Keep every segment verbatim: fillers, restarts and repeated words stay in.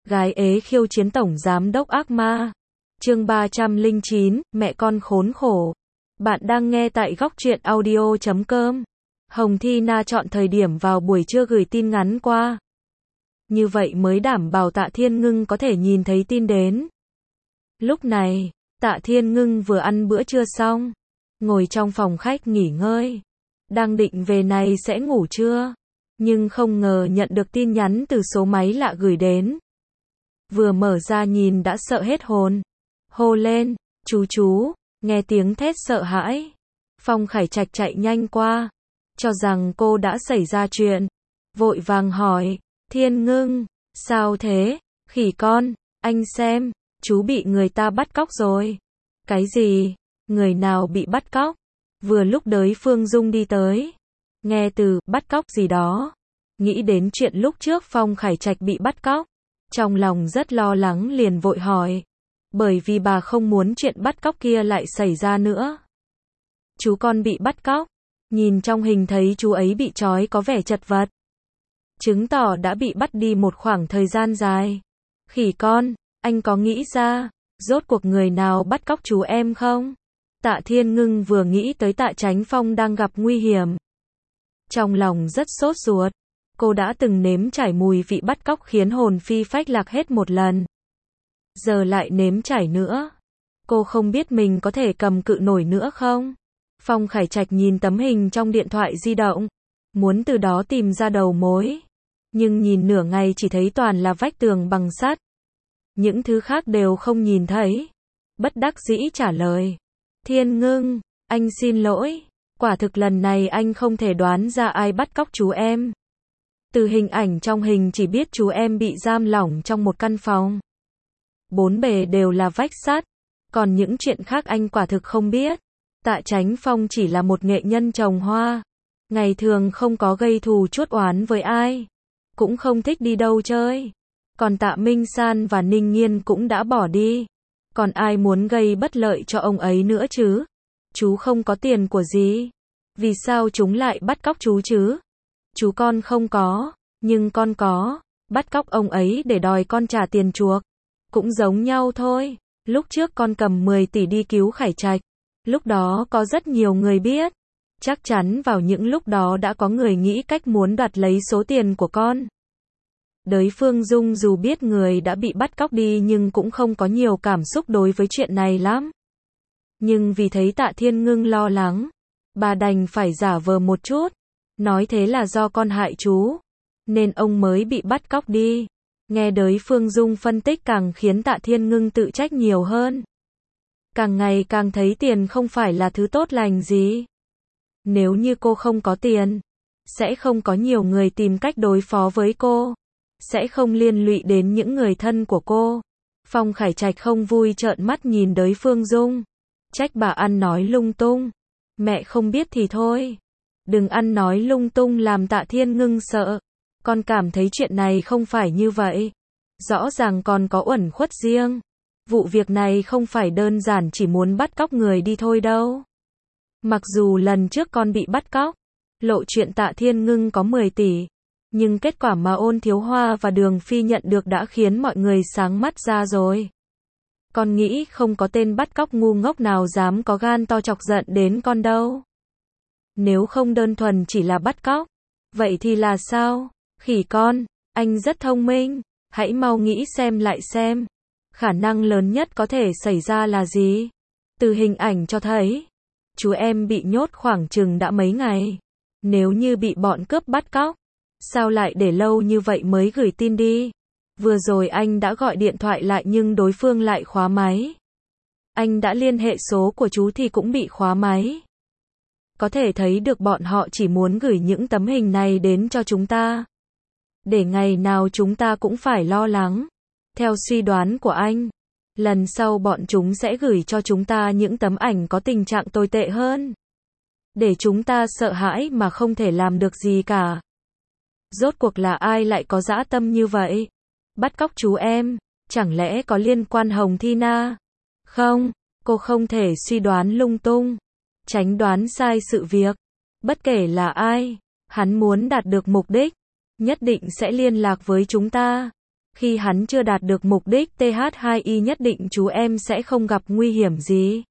Gái ế khiêu chiến tổng giám đốc ác ma. Chương ba trăm lẻ chín, mẹ con khốn khổ. Bạn đang nghe tại góc truyện audio chấm com. Hồng Thi Na chọn thời điểm vào buổi trưa gửi tin nhắn qua. Như vậy mới đảm bảo Tạ Thiên Ngưng có thể nhìn thấy tin đến. Lúc này, Tạ Thiên Ngưng vừa ăn bữa trưa xong, ngồi trong phòng khách nghỉ ngơi. Đang định về này sẽ ngủ trưa, nhưng không ngờ nhận được tin nhắn từ số máy lạ gửi đến. Vừa mở ra nhìn đã sợ hết hồn. Hô lên, chú chú, nghe tiếng thét sợ hãi. Phong Khải Trạch chạy nhanh qua, cho rằng cô đã xảy ra chuyện. Vội vàng hỏi, Thiên Ngưng, sao thế, khỉ con, anh xem, chú bị người ta bắt cóc rồi. Cái gì, người nào bị bắt cóc? Vừa lúc Đới Phương Dung đi tới, nghe từ bắt cóc gì đó, nghĩ đến chuyện lúc trước Phong Khải Trạch bị bắt cóc. Trong lòng rất lo lắng liền vội hỏi, bởi vì bà không muốn chuyện bắt cóc kia lại xảy ra nữa. Chú con bị bắt cóc, nhìn trong hình thấy chú ấy bị trói có vẻ chật vật, chứng tỏ đã bị bắt đi một khoảng thời gian dài. Khỉ con, anh có nghĩ ra, rốt cuộc người nào bắt cóc chú em không? Tạ Thiên Ngưng vừa nghĩ tới Tạ Chánh Phong đang gặp nguy hiểm, trong lòng rất sốt ruột. Cô đã từng nếm trải mùi vị bắt cóc khiến hồn phi phách lạc hết một lần, giờ lại nếm trải nữa. Cô không biết mình có thể cầm cự nổi nữa không? Phong Khải Trạch nhìn tấm hình trong điện thoại di động, muốn từ đó tìm ra đầu mối, nhưng nhìn nửa ngày chỉ thấy toàn là vách tường bằng sắt, những thứ khác đều không nhìn thấy. Bất đắc dĩ trả lời, Thiên Ngưng, anh xin lỗi, quả thực lần này anh không thể đoán ra ai bắt cóc chú em. Từ hình ảnh trong hình chỉ biết chú em bị giam lỏng trong một căn phòng, bốn bề đều là vách sắt, còn những chuyện khác anh quả thực không biết. Tạ Chánh Phong chỉ là một nghệ nhân trồng hoa, ngày thường không có gây thù chuốc oán với ai, cũng không thích đi đâu chơi. Còn Tạ Minh San và Ninh Nghiên cũng đã bỏ đi, còn ai muốn gây bất lợi cho ông ấy nữa chứ? Chú không có tiền của gì, vì sao chúng lại bắt cóc chú chứ? Chú con không có, nhưng con có, bắt cóc ông ấy để đòi con trả tiền chuộc, cũng giống nhau thôi. Lúc trước con cầm mười tỷ đi cứu Khải Trạch, lúc đó có rất nhiều người biết, chắc chắn vào những lúc đó đã có người nghĩ cách muốn đoạt lấy số tiền của con. Đới Phương Dung dù biết người đã bị bắt cóc đi nhưng cũng không có nhiều cảm xúc đối với chuyện này lắm. Nhưng vì thấy Tạ Thiên Ngưng lo lắng, bà đành phải giả vờ một chút, nói thế là do con hại chú, nên ông mới bị bắt cóc đi. Nghe Đới Phương Dung phân tích càng khiến Tạ Thiên Ngưng tự trách nhiều hơn. Càng ngày càng thấy tiền không phải là thứ tốt lành gì. Nếu như cô không có tiền, sẽ không có nhiều người tìm cách đối phó với cô, sẽ không liên lụy đến những người thân của cô. Phong Khải Trạch không vui trợn mắt nhìn Đới Phương Dung, trách bà ăn nói lung tung. Mẹ không biết thì thôi, đừng ăn nói lung tung làm Tạ Thiên Ngưng sợ. Con cảm thấy chuyện này không phải như vậy, rõ ràng con có uẩn khuất riêng. Vụ việc này không phải đơn giản chỉ muốn bắt cóc người đi thôi đâu. Mặc dù lần trước con bị bắt cóc, lộ chuyện Tạ Thiên Ngưng có mười tỷ, nhưng kết quả mà Ôn Thiếu Hoa và Đường Phi nhận được đã khiến mọi người sáng mắt ra rồi. Con nghĩ không có tên bắt cóc ngu ngốc nào dám có gan to chọc giận đến con đâu. Nếu không đơn thuần chỉ là bắt cóc, vậy thì là sao? Khỉ con, anh rất thông minh, hãy mau nghĩ xem lại xem, khả năng lớn nhất có thể xảy ra là gì? Từ hình ảnh cho thấy, chú em bị nhốt khoảng chừng đã mấy ngày. Nếu như bị bọn cướp bắt cóc, sao lại để lâu như vậy mới gửi tin đi? Vừa rồi anh đã gọi điện thoại lại nhưng đối phương lại khóa máy. Anh đã liên hệ số của chú thì cũng bị khóa máy. Có thể thấy được bọn họ chỉ muốn gửi những tấm hình này đến cho chúng ta, để ngày nào chúng ta cũng phải lo lắng. Theo suy đoán của anh, lần sau bọn chúng sẽ gửi cho chúng ta những tấm ảnh có tình trạng tồi tệ hơn, để chúng ta sợ hãi mà không thể làm được gì cả. Rốt cuộc là ai lại có dã tâm như vậy? Bắt cóc chú em, chẳng lẽ có liên quan Hồng Thi Na? Không, cô không thể suy đoán lung tung, tránh đoán sai sự việc. Bất kể là ai, hắn muốn đạt được mục đích, nhất định sẽ liên lạc với chúng ta. Khi hắn chưa đạt được mục đích T H hai I nhất định chú em sẽ không gặp nguy hiểm gì.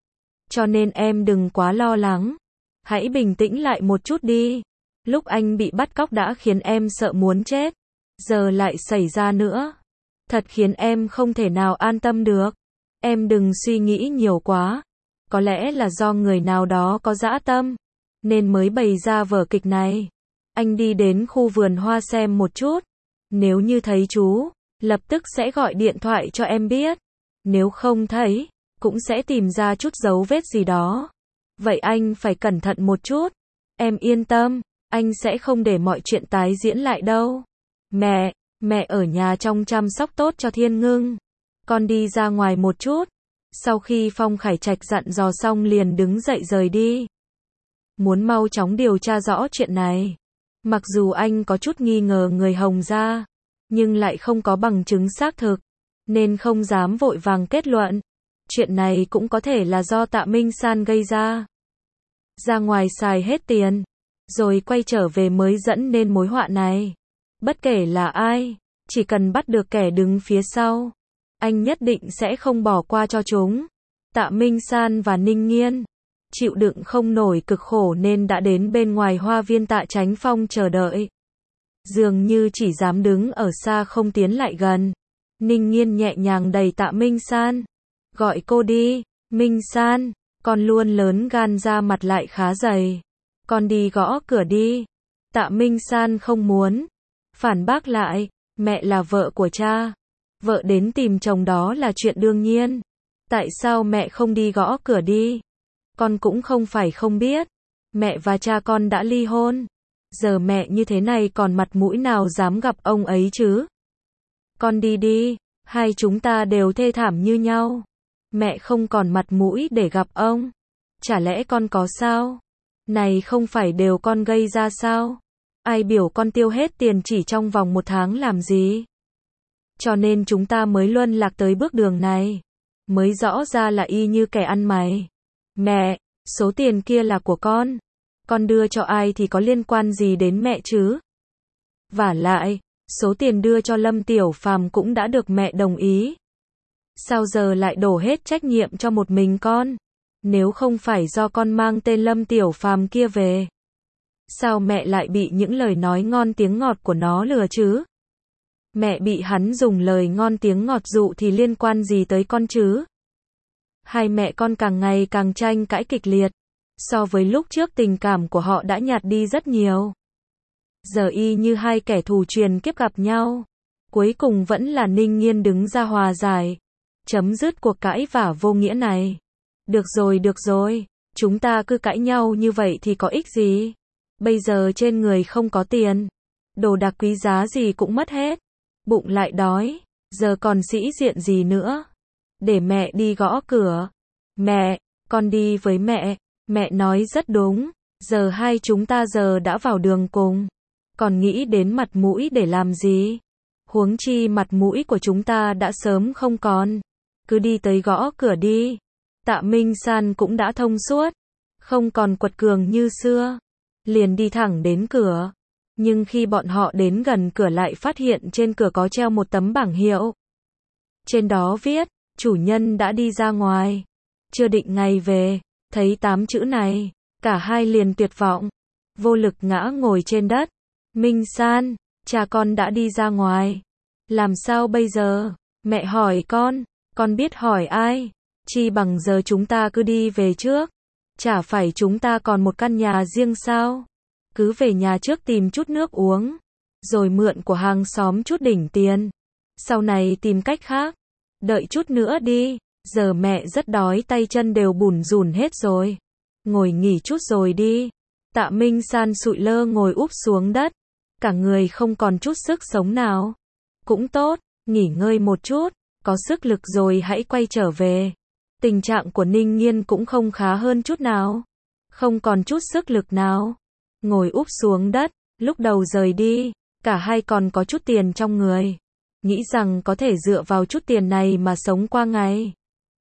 Cho nên em đừng quá lo lắng. Hãy bình tĩnh lại một chút đi. Lúc anh bị bắt cóc đã khiến em sợ muốn chết. Giờ lại xảy ra nữa. Thật khiến em không thể nào an tâm được. Em đừng suy nghĩ nhiều quá. Có lẽ là do người nào đó có dã tâm, nên mới bày ra vở kịch này. Anh đi đến khu vườn hoa xem một chút. Nếu như thấy chú, lập tức sẽ gọi điện thoại cho em biết. Nếu không thấy, cũng sẽ tìm ra chút dấu vết gì đó. Vậy anh phải cẩn thận một chút. Em yên tâm, anh sẽ không để mọi chuyện tái diễn lại đâu. Mẹ, mẹ ở nhà trông chăm sóc tốt cho Thiên Ngưng. Con đi ra ngoài một chút. Sau khi Phong Khải Trạch dặn dò xong liền đứng dậy rời đi. Muốn mau chóng điều tra rõ chuyện này. Mặc dù anh có chút nghi ngờ người Hồng gia, nhưng lại không có bằng chứng xác thực, nên không dám vội vàng kết luận. Chuyện này cũng có thể là do Tạ Minh San gây ra. Ra ngoài xài hết tiền, rồi quay trở về mới dẫn nên mối họa này. Bất kể là ai, chỉ cần bắt được kẻ đứng phía sau, anh nhất định sẽ không bỏ qua cho chúng. Tạ Minh San và Ninh Nghiên chịu đựng không nổi cực khổ nên đã đến bên ngoài hoa viên Tạ Chánh Phong chờ đợi. Dường như chỉ dám đứng ở xa không tiến lại gần. Ninh Nghiên nhẹ nhàng đẩy Tạ Minh San. Gọi cô đi, Minh San, con luôn lớn gan ra mặt lại khá dày. Con đi gõ cửa đi. Tạ Minh San không muốn. Phản bác lại, mẹ là vợ của cha. Vợ đến tìm chồng đó là chuyện đương nhiên. Tại sao mẹ không đi gõ cửa đi? Con cũng không phải không biết. Mẹ và cha con đã ly hôn. Giờ mẹ như thế này còn mặt mũi nào dám gặp ông ấy chứ? Con đi đi, hai chúng ta đều thê thảm như nhau. Mẹ không còn mặt mũi để gặp ông. Chả lẽ con có sao? Này không phải đều con gây ra sao? Ai biểu con tiêu hết tiền chỉ trong vòng một tháng làm gì? Cho nên chúng ta mới luân lạc tới bước đường này. Mới rõ ra là y như kẻ ăn mày. Mẹ, số tiền kia là của con. Con đưa cho ai thì có liên quan gì đến mẹ chứ? Vả lại, số tiền đưa cho Lâm Tiểu Phàm cũng đã được mẹ đồng ý. Sao giờ lại đổ hết trách nhiệm cho một mình con? Nếu không phải do con mang tên Lâm Tiểu Phàm kia về, sao mẹ lại bị những lời nói ngon tiếng ngọt của nó lừa chứ? Mẹ bị hắn dùng lời ngon tiếng ngọt dụ thì liên quan gì tới con chứ? Hai mẹ con càng ngày càng tranh cãi kịch liệt. So với lúc trước tình cảm của họ đã nhạt đi rất nhiều. Giờ y như hai kẻ thù truyền kiếp gặp nhau. Cuối cùng vẫn là Ninh Nghiên đứng ra hòa giải. Chấm dứt cuộc cãi vả vô nghĩa này. Được rồi được rồi, chúng ta cứ cãi nhau như vậy thì có ích gì? Bây giờ trên người không có tiền. Đồ đạc quý giá gì cũng mất hết. Bụng lại đói. Giờ còn sĩ diện gì nữa? Để mẹ đi gõ cửa. Mẹ, con đi với mẹ. Mẹ nói rất đúng. Giờ hai chúng ta giờ đã vào đường cùng. Còn nghĩ đến mặt mũi để làm gì? Huống chi mặt mũi của chúng ta đã sớm không còn. Cứ đi tới gõ cửa đi. Tạ Minh San cũng đã thông suốt. Không còn quật cường như xưa. Liền đi thẳng đến cửa. Nhưng khi bọn họ đến gần cửa lại phát hiện trên cửa có treo một tấm bảng hiệu. Trên đó viết, chủ nhân đã đi ra ngoài. Chưa định ngày về. Thấy tám chữ này, cả hai liền tuyệt vọng. Vô lực ngã ngồi trên đất. Minh San, cha con đã đi ra ngoài. Làm sao bây giờ? Mẹ hỏi con, con biết hỏi ai? Chi bằng giờ chúng ta cứ đi về trước. Chả phải chúng ta còn một căn nhà riêng sao? Cứ về nhà trước tìm chút nước uống. Rồi mượn của hàng xóm chút đỉnh tiền. Sau này tìm cách khác. Đợi chút nữa đi. Giờ mẹ rất đói tay chân đều bủn rủn hết rồi. Ngồi nghỉ chút rồi đi. Tạ Minh San sụi lơ ngồi úp xuống đất. Cả người không còn chút sức sống nào. Cũng tốt, nghỉ ngơi một chút. Có sức lực rồi hãy quay trở về. Tình trạng của Ninh Nghiên cũng không khá hơn chút nào. Không còn chút sức lực nào. Ngồi úp xuống đất. Lúc đầu rời đi. Cả hai còn có chút tiền trong người. Nghĩ rằng có thể dựa vào chút tiền này mà sống qua ngày.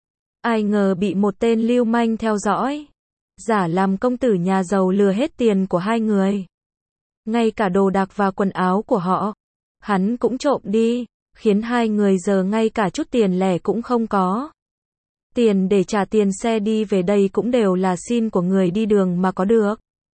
Ai ngờ bị một tên lưu manh theo dõi. Giả làm công tử nhà giàu lừa hết tiền của hai người. Ngay cả đồ đạc và quần áo của họ. Hắn cũng trộm đi. khiến hai người giờ ngay cả chút tiền lẻ cũng không có. Tiền để trả tiền xe đi về đây cũng đều là xin của người đi đường mà có được.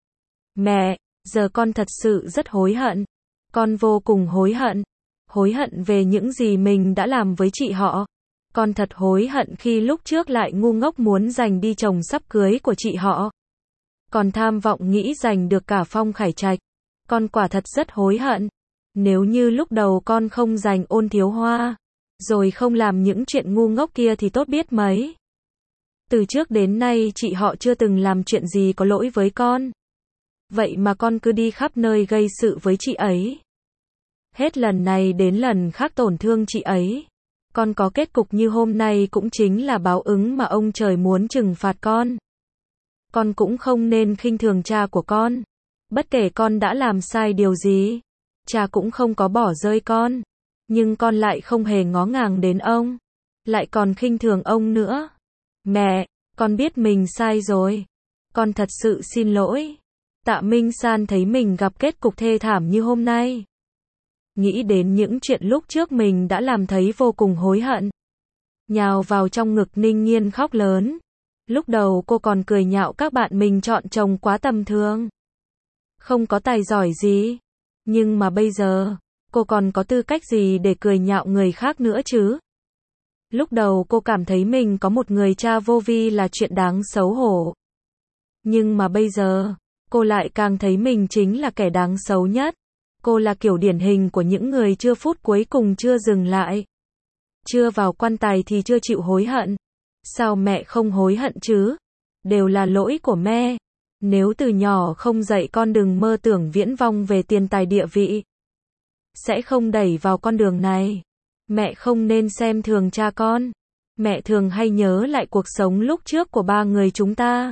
Mẹ, giờ con thật sự rất hối hận. Con vô cùng hối hận. Hối hận về những gì mình đã làm với chị họ. Con thật hối hận khi lúc trước lại ngu ngốc muốn giành đi chồng sắp cưới của chị họ. Còn tham vọng nghĩ giành được cả Phong Khải Trạch. Con quả thật rất hối hận. Nếu như lúc đầu con không giành Ôn Thiếu Hoa, rồi không làm những chuyện ngu ngốc kia thì tốt biết mấy. Từ trước đến nay chị họ chưa từng làm chuyện gì có lỗi với con. Vậy mà con cứ đi khắp nơi gây sự với chị ấy. Hết lần này đến lần khác tổn thương chị ấy. Con có kết cục như hôm nay cũng chính là báo ứng mà ông trời muốn trừng phạt con. Con cũng không nên khinh thường cha của con. Bất kể con đã làm sai điều gì, cha cũng không có bỏ rơi con. Nhưng con lại không hề ngó ngàng đến ông. Lại còn khinh thường ông nữa. Mẹ, con biết mình sai rồi. Con thật sự xin lỗi. Tạ Minh San thấy mình gặp kết cục thê thảm như hôm nay. Nghĩ đến những chuyện lúc trước mình đã làm thấy vô cùng hối hận. Nhào vào trong ngực Ninh Nhiên khóc lớn. Lúc đầu cô còn cười nhạo các bạn mình chọn chồng quá tầm thường. Không có tài giỏi gì. Nhưng mà bây giờ, cô còn có tư cách gì để cười nhạo người khác nữa chứ? Lúc đầu cô cảm thấy mình có một người cha vô vi là chuyện đáng xấu hổ. Nhưng mà bây giờ, cô lại càng thấy mình chính là kẻ đáng xấu nhất. Cô là kiểu điển hình của những người chưa phút cuối cùng chưa dừng lại. Chưa vào quan tài thì chưa chịu hối hận. Sao mẹ không hối hận chứ? Đều là lỗi của mẹ. Nếu từ nhỏ không dạy con đừng mơ tưởng viễn vông về tiền tài địa vị, sẽ không đẩy vào con đường này. Mẹ không nên xem thường cha con. Mẹ thường hay nhớ lại cuộc sống lúc trước của ba người chúng ta.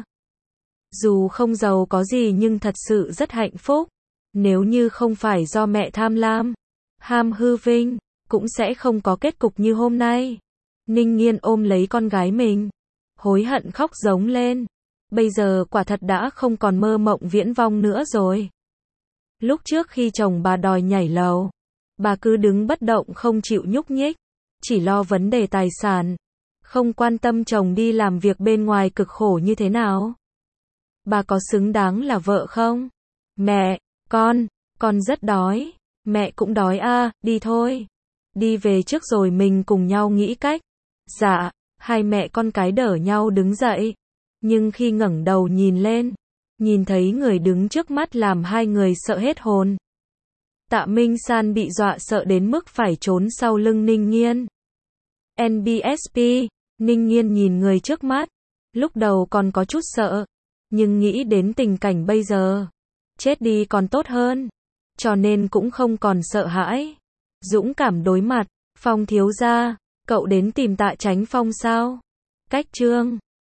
Dù không giàu có gì nhưng thật sự rất hạnh phúc. Nếu như không phải do mẹ tham lam, ham hư vinh, cũng sẽ không có kết cục như hôm nay. Ninh Nhiên ôm lấy con gái mình, hối hận khóc giống lên. Bây giờ quả thật đã không còn mơ mộng viễn vông nữa rồi. Lúc trước khi chồng bà đòi nhảy lầu, bà cứ đứng bất động không chịu nhúc nhích, chỉ lo vấn đề tài sản, không quan tâm chồng đi làm việc bên ngoài cực khổ như thế nào. Bà có xứng đáng là vợ không? Mẹ, con, con rất đói. Mẹ cũng đói à, đi thôi. Đi về trước rồi mình cùng nhau nghĩ cách. Dạ, hai mẹ con cái đỡ nhau đứng dậy. Nhưng khi ngẩng đầu nhìn lên, nhìn thấy người đứng trước mắt làm hai người sợ hết hồn. Tạ Minh San bị dọa sợ đến mức phải trốn sau lưng Ninh Nhiên. en bê ét pê, Ninh Nhiên nhìn người trước mắt. Lúc đầu còn có chút sợ, nhưng nghĩ đến tình cảnh bây giờ, chết đi còn tốt hơn, cho nên cũng không còn sợ hãi. Dũng cảm đối mặt. Phong thiếu gia, cậu đến tìm Tạ Chánh Phong sao? Cách chương